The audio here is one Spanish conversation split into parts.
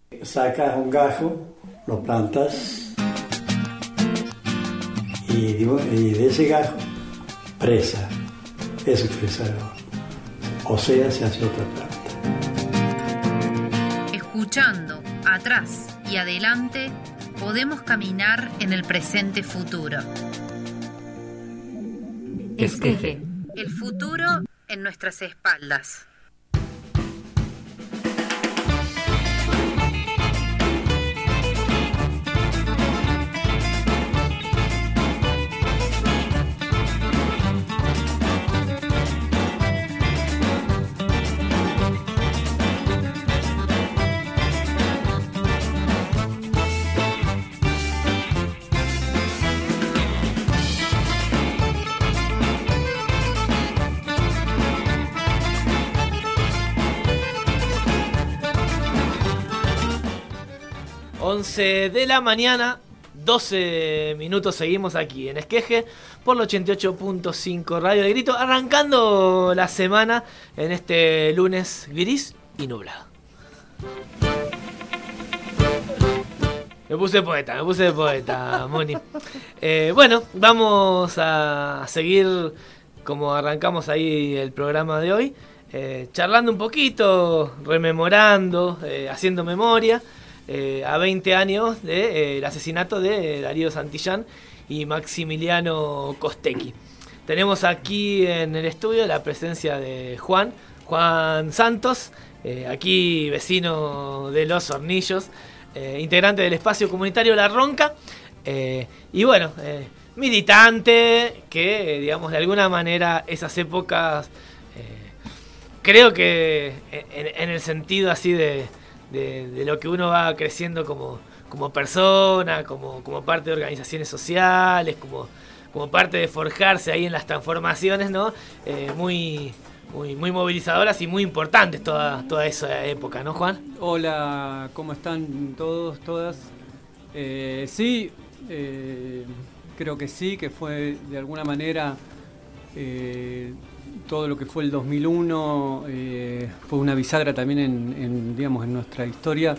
Sacas un gajo, lo plantas y de ese gajo, presa. Eso es presa. O sea, se hace otra planta. Escuchando atrás y adelante, podemos caminar en el presente futuro. Esqueje. El futuro en nuestras espaldas. De la mañana, 12 minutos, seguimos aquí en Esqueje por el 88.5 Radio de Grito, arrancando la semana en este lunes gris y nublado. Me puse poeta, Moni. Bueno, vamos a seguir como arrancamos ahí el programa de hoy, charlando un poquito, rememorando, haciendo memoria. A 20 años del asesinato de Darío Santillán y Maximiliano Costecchi. Tenemos aquí en el estudio la presencia de Juan Santos, aquí vecino de Los Hornillos, integrante del espacio comunitario La Ronca, y bueno, militante que, digamos, de alguna manera esas épocas, creo que en el sentido así de lo que uno va creciendo como persona, como parte de organizaciones sociales, como parte de forjarse ahí en las transformaciones, ¿no? Muy movilizadoras y muy importantes toda esa época, ¿no, Juan? Hola, ¿cómo están todos, todas? Sí, creo que sí, que fue de alguna manera todo lo que fue el 2001 fue una bisagra también en nuestra historia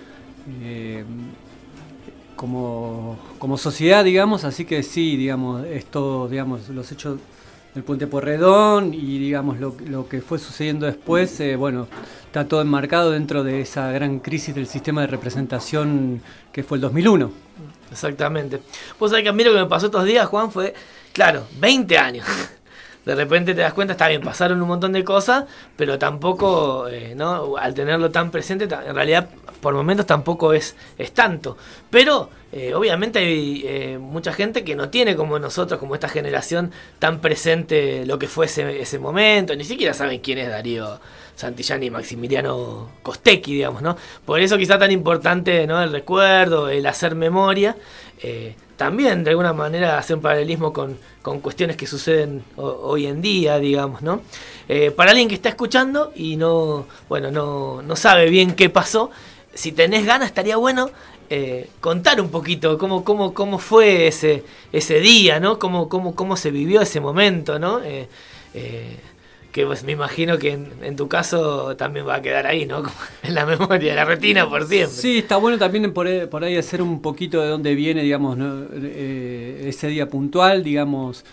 como sociedad, digamos, así que sí, digamos, esto, digamos, los hechos del Puente Porredón y digamos lo que fue sucediendo después, bueno, está todo enmarcado dentro de esa gran crisis del sistema de representación que fue el 2001. Exactamente. Vos sabés que a mí lo que me pasó estos días, Juan, fue, claro, 20 años. De repente te das cuenta, está bien, pasaron un montón de cosas, pero tampoco, ¿no? Al tenerlo tan presente, en realidad por momentos tampoco es tanto. Pero obviamente hay mucha gente que no tiene como nosotros, como esta generación, tan presente lo que fue ese momento. Ni siquiera saben quién es Darío Santillán y Maximiliano Costecchi, digamos, ¿no? Por eso quizá tan importante, ¿no? El recuerdo, el hacer memoria. También de alguna manera hacer un paralelismo con cuestiones que suceden hoy en día, digamos, ¿no? Para alguien que está escuchando y no sabe bien qué pasó, si tenés ganas estaría bueno contar un poquito cómo fue ese día, ¿no? Cómo se vivió ese momento, ¿no? Que pues me imagino que en tu caso también va a quedar ahí, ¿no? Como en la memoria, en la retina por siempre. Sí, está bueno también por ahí hacer un poquito de dónde viene, digamos, ¿no? Ese día puntual, digamos,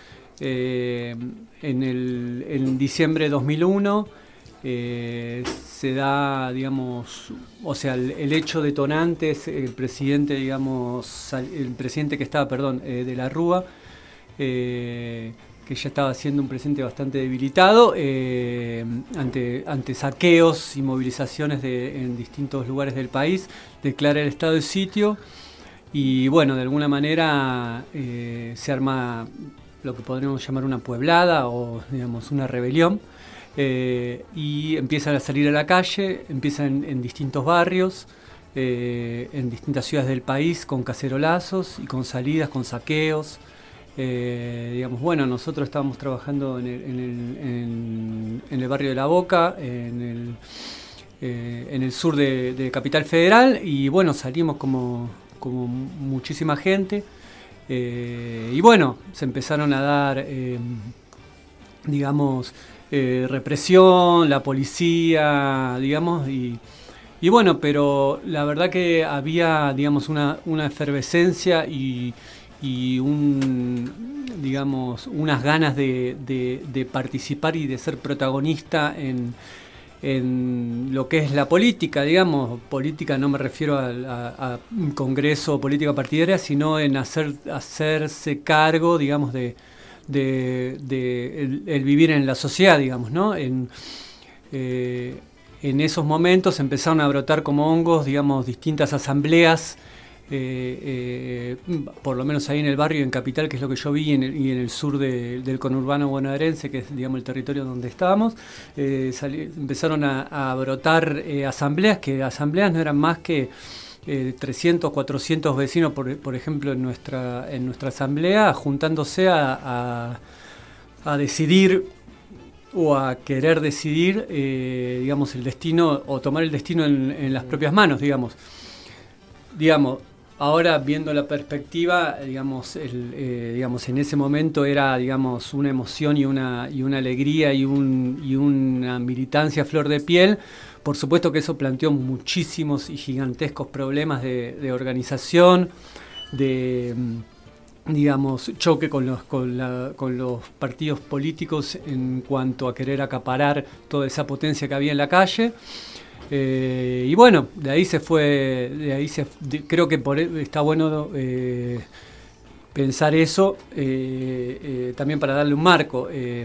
en diciembre de 2001 se da, digamos, o sea, el hecho detonante es el presidente, digamos, el presidente que estaba, de la Rúa, que ya estaba siendo un presidente bastante debilitado ante saqueos y movilizaciones en distintos lugares del país, declara el estado de sitio y bueno, de alguna manera se arma lo que podríamos llamar una pueblada o digamos una rebelión y empiezan a salir a la calle, empiezan en distintos barrios, en distintas ciudades del país con cacerolazos y con salidas, con saqueos. Digamos, bueno, nosotros estábamos trabajando en el barrio de La Boca, en el sur de Capital Federal y bueno, salimos como muchísima gente y bueno, se empezaron a dar digamos represión, la policía, digamos, y Y bueno, pero la verdad que había, digamos, una efervescencia y digamos, unas ganas de participar y de ser protagonista en lo que es la política, digamos. Política no me refiero a un congreso o política partidaria, sino en hacerse cargo, digamos, de el vivir en la sociedad, digamos, ¿no? En esos momentos empezaron a brotar como hongos, digamos, distintas asambleas, por lo menos ahí en el barrio, en Capital, que es lo que yo vi, y en el sur del conurbano bonaerense, que es, digamos, el territorio donde estábamos. Empezaron a brotar asambleas, que asambleas no eran más que 300, 400 vecinos, por ejemplo, en nuestra asamblea, juntándose a decidir o a querer decidir, digamos, el destino, o tomar el destino en las propias manos, digamos. Ahora, viendo la perspectiva, digamos, en ese momento era, digamos, una emoción y una alegría y una militancia a flor de piel. Por supuesto que eso planteó muchísimos y gigantescos problemas de organización, de, digamos, choque con los partidos políticos en cuanto a querer acaparar toda esa potencia que había en la calle. Y bueno, creo que está bueno pensar eso, también para darle un marco.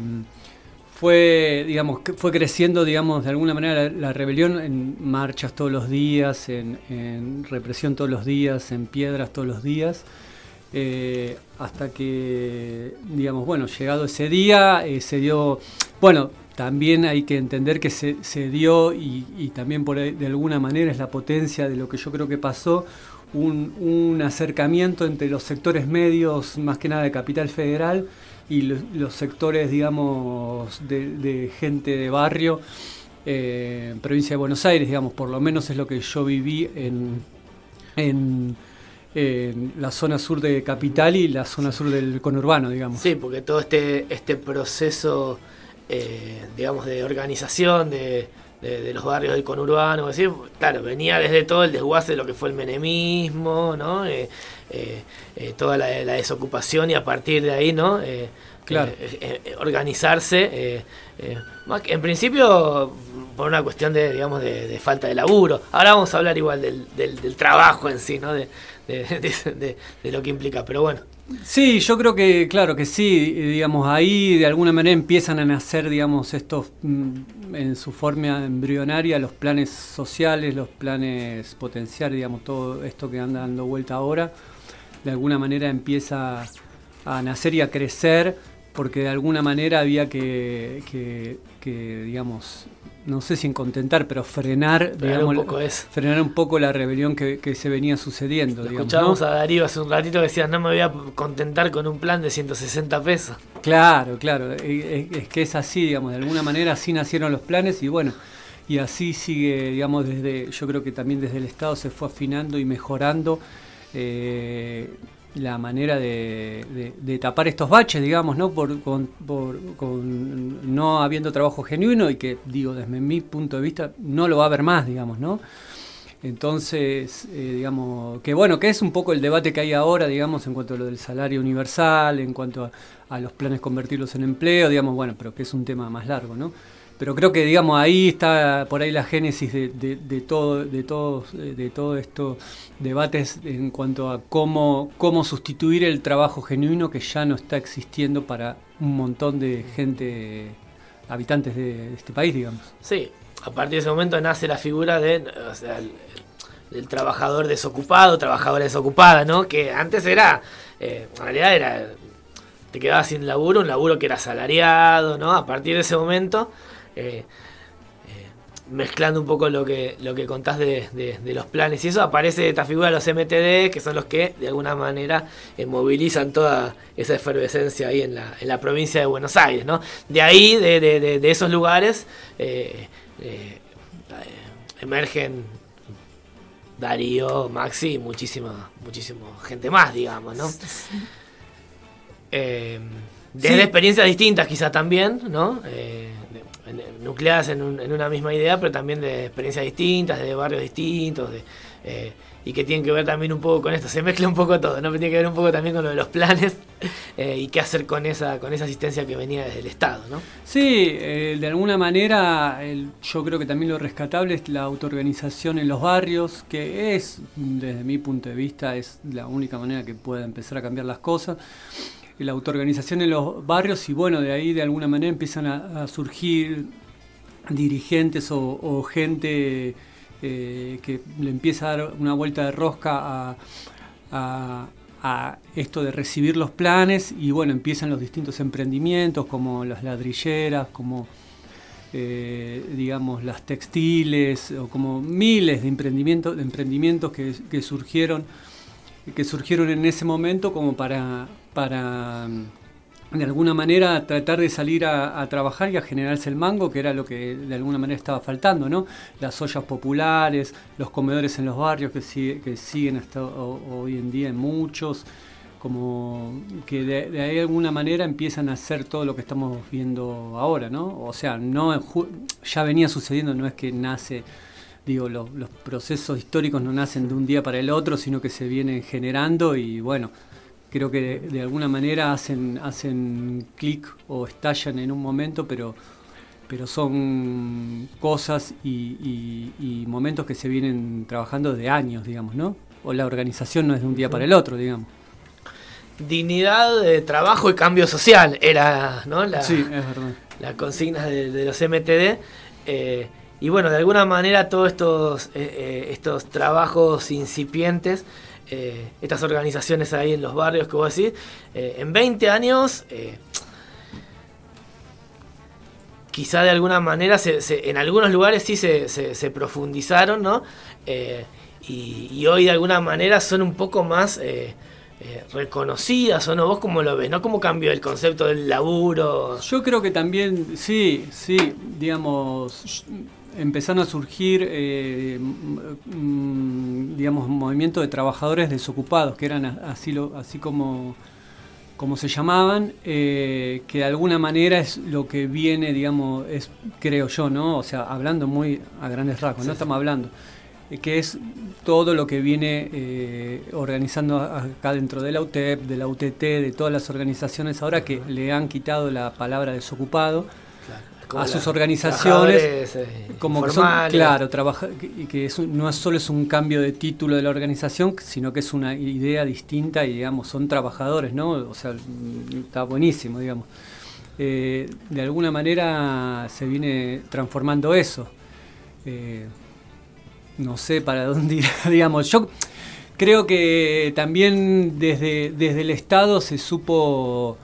Fue creciendo, digamos, de alguna manera la rebelión en marchas todos los días, en represión todos los días, en piedras todos los días, hasta que, digamos, bueno, llegado ese día, se dio, bueno, también hay que entender que se dio, y también por ahí, de alguna manera es la potencia de lo que yo creo que pasó, un acercamiento entre los sectores medios, más que nada de Capital Federal, y los sectores, digamos, de gente de barrio, provincia de Buenos Aires, digamos, por lo menos es lo que yo viví en la zona sur de Capital y la zona sur del conurbano, digamos. Sí, porque todo este proceso, digamos, de organización de los barrios del conurbano, es decir, claro, venía desde todo el desguace de lo que fue el menemismo, ¿no? Toda la desocupación, y a partir de ahí, ¿no? Claro. Organizarse, en principio por una cuestión de falta de laburo. Ahora vamos a hablar igual del trabajo en sí, ¿no? De lo que implica, pero bueno. Sí, yo creo que, claro que sí, digamos, ahí de alguna manera empiezan a nacer, digamos, estos, en su forma embrionaria, los planes sociales, los planes potenciales, digamos, todo esto que anda dando vuelta ahora, de alguna manera empieza a nacer y a crecer, porque de alguna manera había que digamos, no sé si contentar, pero frenar un poco la rebelión que se venía sucediendo. Escuchábamos, ¿no? A Darío hace un ratito que decía, no me voy a contentar con un plan de 160 pesos. Claro, es que es así, digamos, de alguna manera así nacieron los planes, y bueno, y así sigue, digamos, yo creo que también desde el Estado se fue afinando y mejorando la manera de tapar estos baches, digamos, ¿no? Con no habiendo trabajo genuino, y que, digo, desde mi punto de vista, no lo va a haber más, digamos, ¿no? Entonces, digamos, que bueno, que es un poco el debate que hay ahora, digamos, en cuanto a lo del salario universal, en cuanto a los planes convertirlos en empleo, digamos, bueno, pero que es un tema más largo, ¿no? Pero creo que, digamos, ahí está por ahí la génesis de todos estos debates en cuanto a cómo sustituir el trabajo genuino que ya no está existiendo para un montón de gente, habitantes de este país, digamos. Sí, a partir de ese momento nace la figura del trabajador desocupado, trabajadora desocupada, ¿no? Que antes era, en realidad te quedabas sin laburo, un laburo que era asalariado, ¿no? A partir de ese momento, mezclando un poco lo que contás de los planes y eso, aparece esta figura de los MTD, que son los que de alguna manera movilizan toda esa efervescencia ahí en la provincia de Buenos Aires, ¿no? De ahí, de esos lugares, emergen Darío, Maxi y muchísima gente más, digamos, ¿no? Desde experiencias distintas quizá también, ¿no? nucleadas en una misma idea, pero también de experiencias distintas, de barrios distintos, y que tienen que ver también un poco con esto, se mezcla un poco todo, ¿no? Tiene que ver un poco también con lo de los planes y qué hacer con esa asistencia que venía desde el Estado, ¿no? Sí, de alguna manera yo creo que también lo rescatable es la autoorganización en los barrios, que es, desde mi punto de vista, es la única manera que pueda empezar a cambiar las cosas. La autoorganización en los barrios, y bueno, de ahí de alguna manera empiezan a surgir dirigentes o gente que le empieza a dar una vuelta de rosca a esto de recibir los planes, y bueno, empiezan los distintos emprendimientos como las ladrilleras, como digamos las textiles, o como miles de emprendimientos que surgieron en ese momento como para de alguna manera tratar de salir a trabajar y a generarse el mango, que era lo que de alguna manera estaba faltando, ¿no? Las ollas populares, los comedores en los barrios que siguen hasta hoy en día en muchos, como que de ahí de alguna manera empiezan a hacer todo lo que estamos viendo ahora, ¿no? O sea, ya venía sucediendo, no es que nace, digo, los procesos históricos no nacen de un día para el otro, sino que se vienen generando, y bueno, creo que de alguna manera hacen clic o estallan en un momento, pero son cosas y momentos que se vienen trabajando de años, digamos, ¿no? O la organización no es de un día para el otro, digamos. Dignidad, trabajo y cambio social era, ¿no? Sí, es verdad. La consigna de los MTD. Y bueno, de alguna manera todos estos trabajos incipientes, estas organizaciones ahí en los barrios que vos decís, en 20 años quizá de alguna manera en algunos lugares sí se profundizaron, ¿no? Y hoy de alguna manera son un poco más reconocidas, ¿o no? ¿Vos cómo lo ves? ¿No? ¿Cómo cambió el concepto del laburo? Yo creo que también, sí, digamos, empezaron a surgir, digamos, movimientos de trabajadores desocupados, que eran así como se llamaban, que de alguna manera es lo que viene, digamos, creo yo, ¿no? O sea, hablando muy a grandes rasgos, sí, no estamos hablando, que es todo lo que viene organizando acá dentro de la UTEP, de la UTT, de todas las organizaciones ahora que le han quitado la palabra desocupado. Claro, a sus organizaciones, como que son, claro, que no solo es un cambio de título de la organización, sino que es una idea distinta y, digamos, son trabajadores, ¿no? O sea, está buenísimo, digamos. De alguna manera se viene transformando eso. No sé para dónde ir, digamos. Yo creo que también desde el Estado se supo...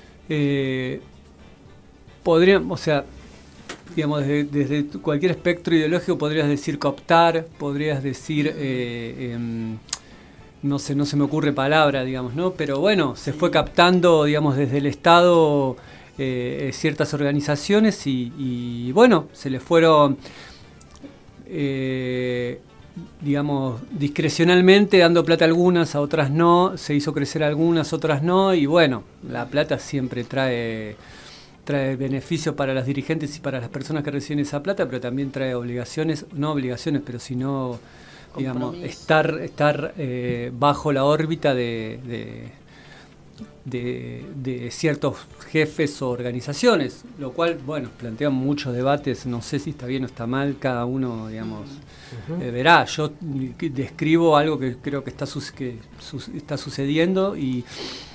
o sea, digamos, desde cualquier espectro ideológico podrías decir cooptar, podrías decir, no sé, no se me ocurre palabra, digamos, ¿no? Pero bueno, se fue captando, digamos, desde el Estado ciertas organizaciones y bueno, se les fueron, digamos, discrecionalmente dando plata a algunas, a otras no, se hizo crecer a algunas, otras no, y bueno, la plata siempre trae beneficios para los dirigentes y para las personas que reciben esa plata, pero también trae obligaciones, no obligaciones, pero sino, digamos, estar bajo la órbita de ciertos jefes o organizaciones, lo cual, bueno, plantea muchos debates, no sé si está bien o está mal, cada uno, digamos, verá. Yo describo algo que creo que está sucediendo y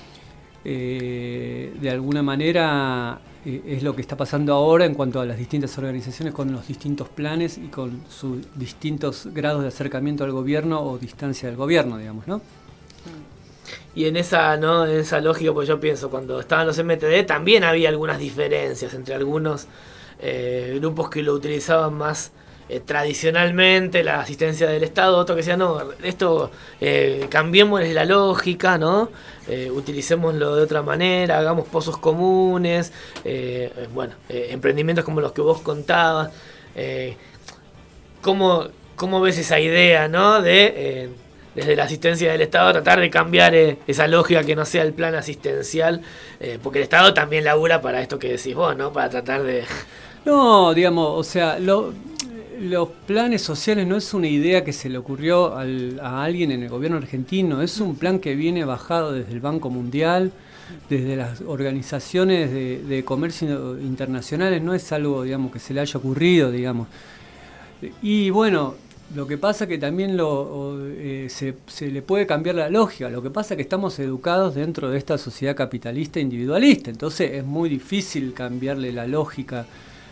de alguna manera es lo que está pasando ahora en cuanto a las distintas organizaciones con los distintos planes y con sus distintos grados de acercamiento al gobierno o distancia del gobierno, digamos, ¿no? Y en esa lógica, pues yo pienso, cuando estaban los MTD también había algunas diferencias entre algunos grupos que lo utilizaban más tradicionalmente, la asistencia del Estado, otro que decía, no, esto cambiémosle la lógica, ¿no? Utilicémoslo de otra manera, hagamos pozos comunes, bueno, emprendimientos como los que vos contabas. ¿Cómo ves esa idea, ¿no? De desde la asistencia del Estado tratar de cambiar esa lógica que no sea el plan asistencial, porque el Estado también labura para esto que decís vos, ¿no? Para tratar de No, digamos, o sea, los planes sociales no es una idea que se le ocurrió a alguien en el gobierno argentino, es un plan que viene bajado desde el Banco Mundial, desde las organizaciones de comercio internacionales, no es algo, digamos, que se le haya ocurrido, digamos. Y bueno, lo que pasa que también se le puede cambiar la lógica, lo que pasa es que estamos educados dentro de esta sociedad capitalista individualista, entonces es muy difícil cambiarle la lógica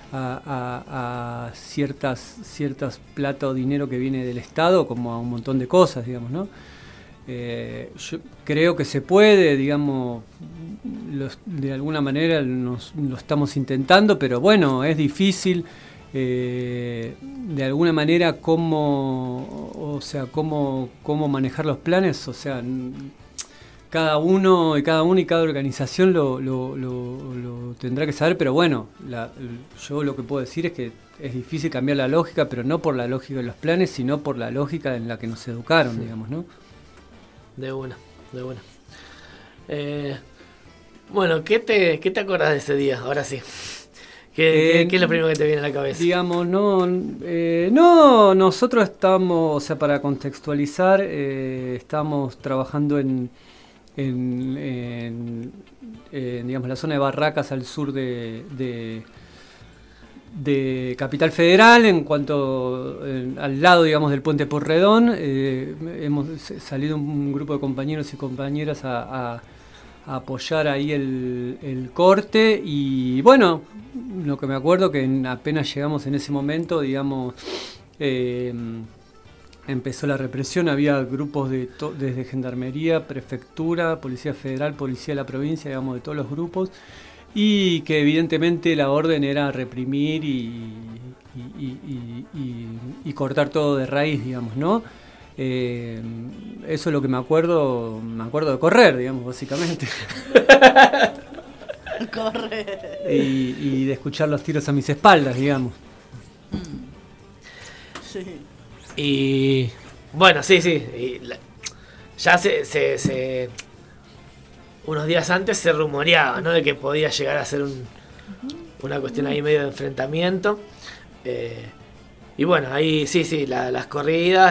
a ciertas plata o dinero que viene del Estado, como a un montón de cosas, digamos, ¿no? Yo creo que se puede, digamos, de alguna manera lo estamos intentando, pero bueno, es difícil, de alguna manera cómo manejar los planes, o sea, cada uno y cada organización lo tendrá que saber, pero bueno, yo lo que puedo decir es que es difícil cambiar la lógica, pero no por la lógica de los planes, sino por la lógica en la que nos educaron, digamos, ¿no? De una. Bueno, ¿qué te acordás de ese día? Ahora sí. ¿Qué es lo primero que te viene a la cabeza? Digamos, no, nosotros estamos, o sea, para contextualizar, estamos trabajando en digamos, la zona de Barracas al sur de Capital Federal, en cuanto al lado, digamos, del puente Porredón. Hemos salido un grupo de compañeros y compañeras a apoyar ahí el corte, y bueno, lo que me acuerdo que apenas llegamos en ese momento, digamos, empezó la represión, había grupos desde Gendarmería, Prefectura, Policía Federal, Policía de la Provincia, digamos, de todos los grupos, y que evidentemente la orden era reprimir y cortar todo de raíz, digamos, ¿no? Eso es lo que me acuerdo de correr, digamos, básicamente. Correr. Y de escuchar los tiros a mis espaldas, digamos. Sí. Y bueno, sí. Ya unos días antes se rumoreaba, ¿no?, de que podía llegar a ser una cuestión ahí medio de enfrentamiento. Y bueno, ahí sí, las corridas,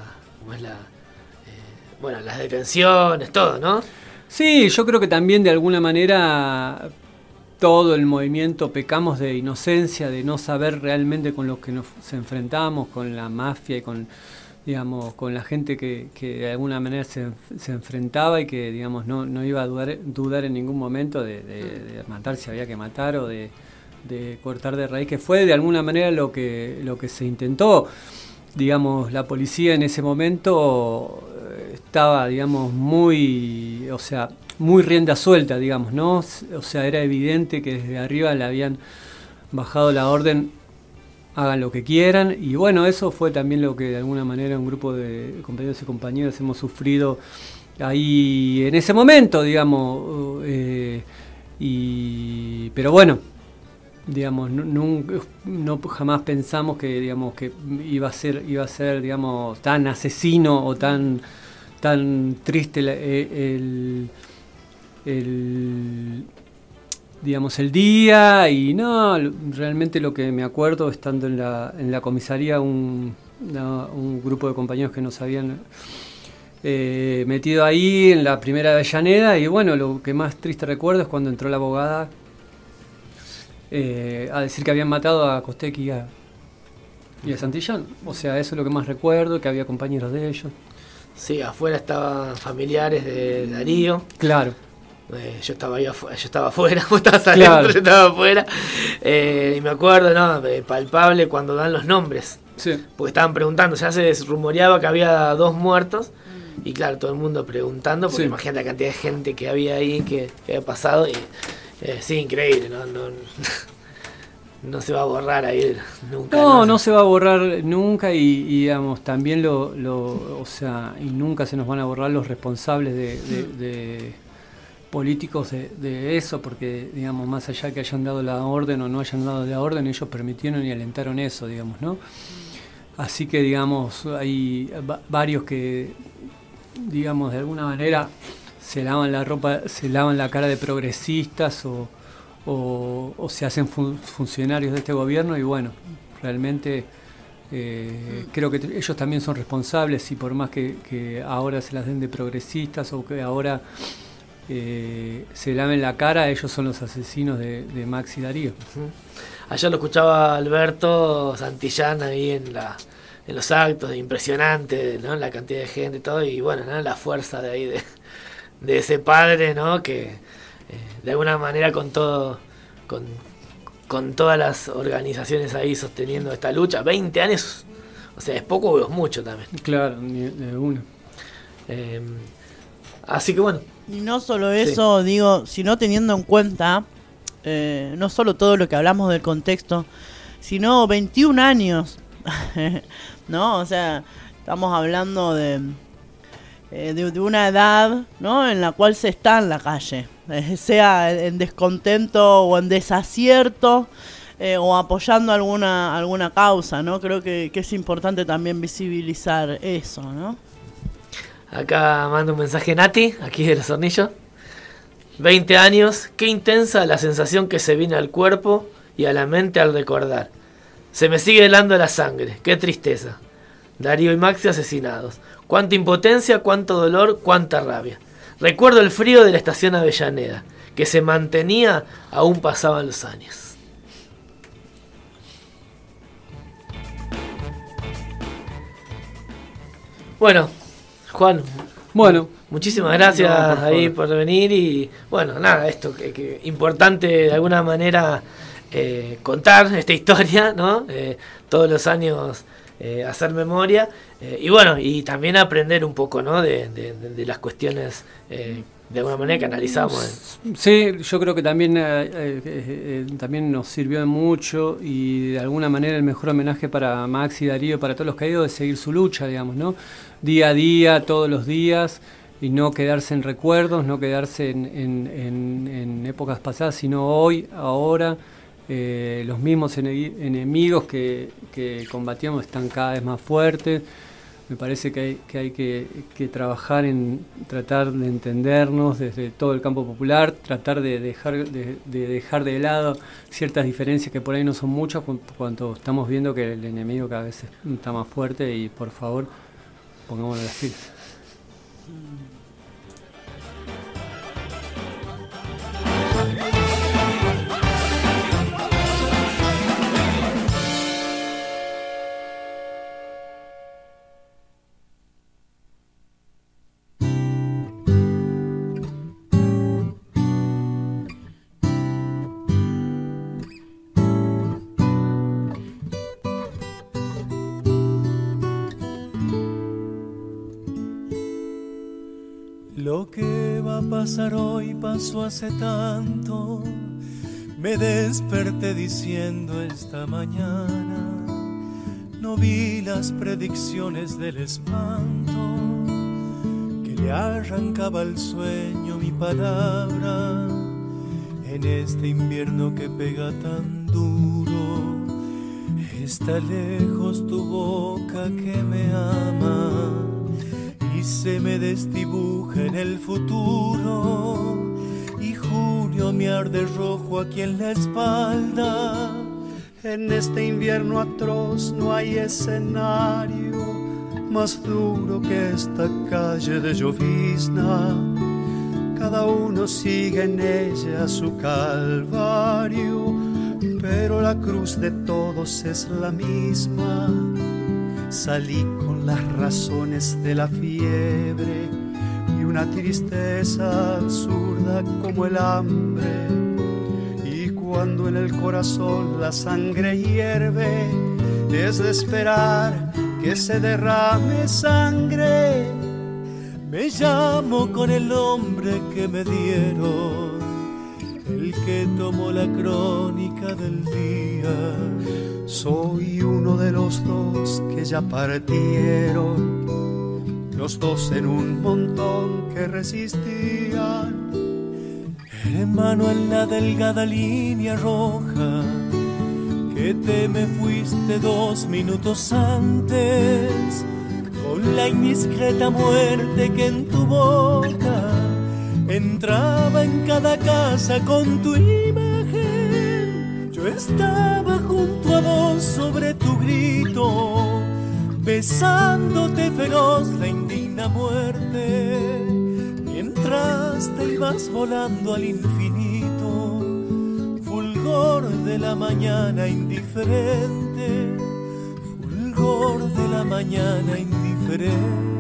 las detenciones, todo, ¿no? Sí, yo creo que también de alguna manera todo el movimiento pecamos de inocencia, de no saber realmente con lo que nos enfrentamos, con la mafia y con la gente que de alguna manera se enfrentaba y que, digamos, no iba a dudar en ningún momento de matar si había que matar, o de cortar de raíz, que fue de alguna manera lo que se intentó. Digamos, la policía en ese momento estaba, digamos, muy rienda suelta, digamos, ¿no? O sea, era evidente que desde arriba le habían bajado la orden, hagan lo que quieran, y bueno, eso fue también lo que de alguna manera un grupo de compañeros y compañeras hemos sufrido ahí en ese momento, digamos, pero bueno, digamos, no jamás pensamos que, digamos, que iba a ser, digamos, tan asesino o tan triste digamos, el día. Y no, realmente lo que me acuerdo, estando en la comisaría, un grupo de compañeros que nos habían metido ahí en la primera Avellaneda, y bueno, lo que más triste recuerdo es cuando entró la abogada a decir que habían matado a Costec y a Santillán. O sea, eso es lo que más recuerdo, que había compañeros de ellos. Sí, afuera estaban familiares de Darío. Claro. Yo estaba afuera, vos estabas adentro, claro. Yo estaba afuera. Y me acuerdo, ¿no?, palpable cuando dan los nombres. Sí. Porque estaban preguntando, ya se rumoreaba que había 2 muertos. Y claro, todo el mundo preguntando, porque sí, imagínate la cantidad de gente que había ahí, que había pasado. Y sí, increíble, no se va a borrar ahí nunca. No se va a borrar nunca, y digamos, también o sea, y nunca se nos van a borrar los responsables de políticos de eso, porque, digamos, más allá que hayan dado la orden o no hayan dado la orden, ellos permitieron y alentaron eso, digamos, ¿no? Así que, digamos, hay varios que, digamos, de alguna manera se lavan la cara de progresistas o o se hacen funcionarios de este gobierno, y bueno, realmente creo que ellos también son responsables, y por más que ahora se las den de progresistas o que ahora se laven la cara, ellos son los asesinos de Max y Darío. Ayer lo escuchaba Alberto Santillán ahí en los actos, impresionante, ¿no? La cantidad de gente y todo, y bueno, ¿no? La fuerza de ahí de ese padre, ¿no? Que de alguna manera con todas las organizaciones ahí sosteniendo esta lucha, 20 años, o sea, es poco o es mucho también. Claro, ni de uno. Así que bueno. Y no solo eso, digo, sino teniendo en cuenta, no solo todo lo que hablamos del contexto, sino 21 años, ¿no? O sea, estamos hablando de una edad, ¿no? En la cual se está en la calle, sea en descontento o en desacierto, o apoyando alguna causa, ¿no? Creo que es importante también visibilizar eso, ¿no? Acá manda un mensaje Nati, aquí de Los Hornillos. 20 años, qué intensa la sensación que se viene al cuerpo y a la mente al recordar. Se me sigue helando la sangre, qué tristeza. Darío y Maxi asesinados. Cuánta impotencia, cuánto dolor, cuánta rabia. Recuerdo el frío de la estación Avellaneda, que se mantenía aún pasaban los años. Bueno, Juan, muchísimas gracias ahí por venir, y bueno, nada, esto que importante de alguna manera contar esta historia, ¿no? Todos los años hacer memoria, y bueno, y también aprender un poco, ¿no? de las cuestiones de alguna manera que analizamos. Sí, yo creo que también nos sirvió de mucho, y de alguna manera el mejor homenaje para Max y Darío, para todos los caídos, es seguir su lucha, digamos, ¿no? Día a día, todos los días, y no quedarse en recuerdos, no quedarse en épocas pasadas, sino hoy, ahora. Los mismos enemigos que combatíamos están cada vez más fuertes. Me parece que hay que trabajar en tratar de entendernos desde todo el campo popular, tratar de dejar de lado ciertas diferencias que por ahí no son muchas, cuando estamos viendo que el enemigo cada vez está más fuerte, y por favor, pongámonos las pilas. Lo que va a pasar hoy pasó hace tanto. Me desperté diciendo esta mañana, no vi las predicciones del espanto que le arrancaba al sueño mi palabra en este invierno que pega tan duro. Está lejos tu boca que me ama y se me desdibuja en el futuro, y junio me arde rojo aquí en la espalda. En este invierno atroz no hay escenario más duro que esta calle de llovizna. Cada uno sigue en ella su calvario, pero la cruz de todos es la misma. Salí con las razones de la fiebre y una tristeza absurda como el hambre. Y cuando en el corazón la sangre hierve, es de esperar que se derrame sangre. Me llamo con el nombre que me dieron, el que tomó la crónica del día. Soy uno de los dos que ya partieron, los dos en un montón que resistían. Hermano, en la delgada línea roja que te me fuiste 2 minutos antes, con la indiscreta muerte que en tu boca entraba en cada casa con tu imagen. Yo estaba junto a vos sobre tu grito, besándote feroz la indigna muerte, mientras te ibas volando al infinito, fulgor de la mañana indiferente, fulgor de la mañana indiferente.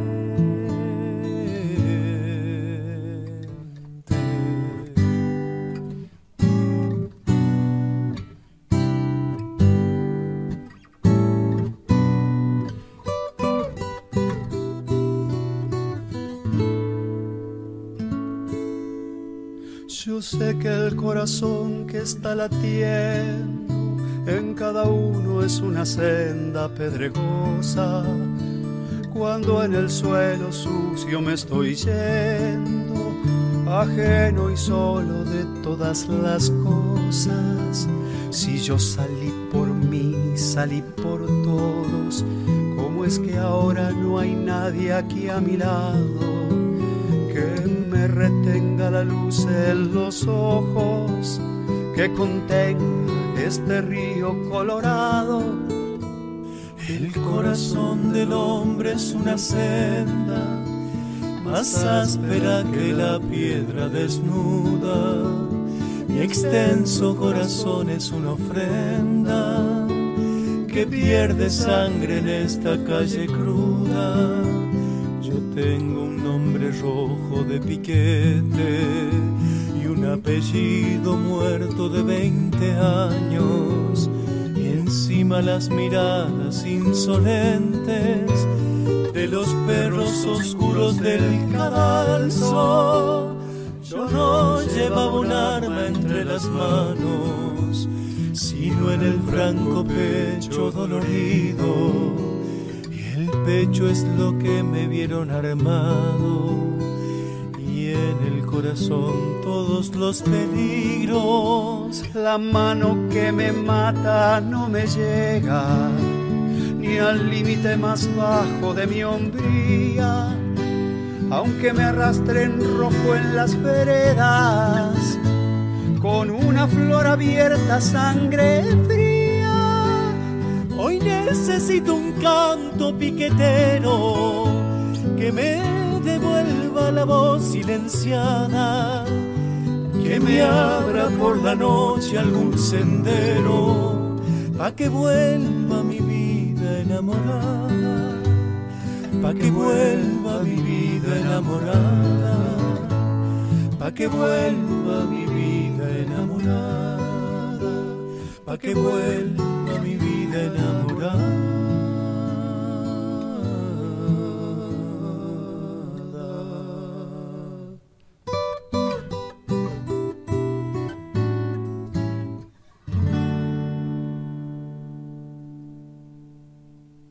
Yo sé que el corazón que está latiendo en cada uno es una senda pedregosa. Cuando en el suelo sucio me estoy yendo, ajeno y solo de todas las cosas. Si yo salí por mí, salí por todos, ¿cómo es que ahora no hay nadie aquí a mi lado que me retenga la luz en los ojos, que contenga este río colorado? El corazón del hombre es una senda más áspera que la piedra desnuda. Mi extenso corazón es una ofrenda que pierde sangre en esta calle cruda. Yo tengo un nombre rojo de piquete y un apellido muerto de 20 años, y encima las miradas insolentes de los perros oscuros del cadalso. Yo no llevaba un arma entre las manos, sino en el franco pecho dolorido, y el pecho es lo que me vieron armado, y en el corazón todos los peligros. La mano que me mata no me llega ni al límite más bajo de mi hombría, aunque me arrastren rojo en las veredas, con una flor abierta, sangre fría. Hoy necesito un canto piquetero que me devuelva la voz silenciada, que me abra por la noche algún sendero, pa' que vuelva mi vida enamorada, pa' que vuelva mi vida enamorada, pa' que vuelva mi vida enamorada, pa' que vuelva mi vida enamorada.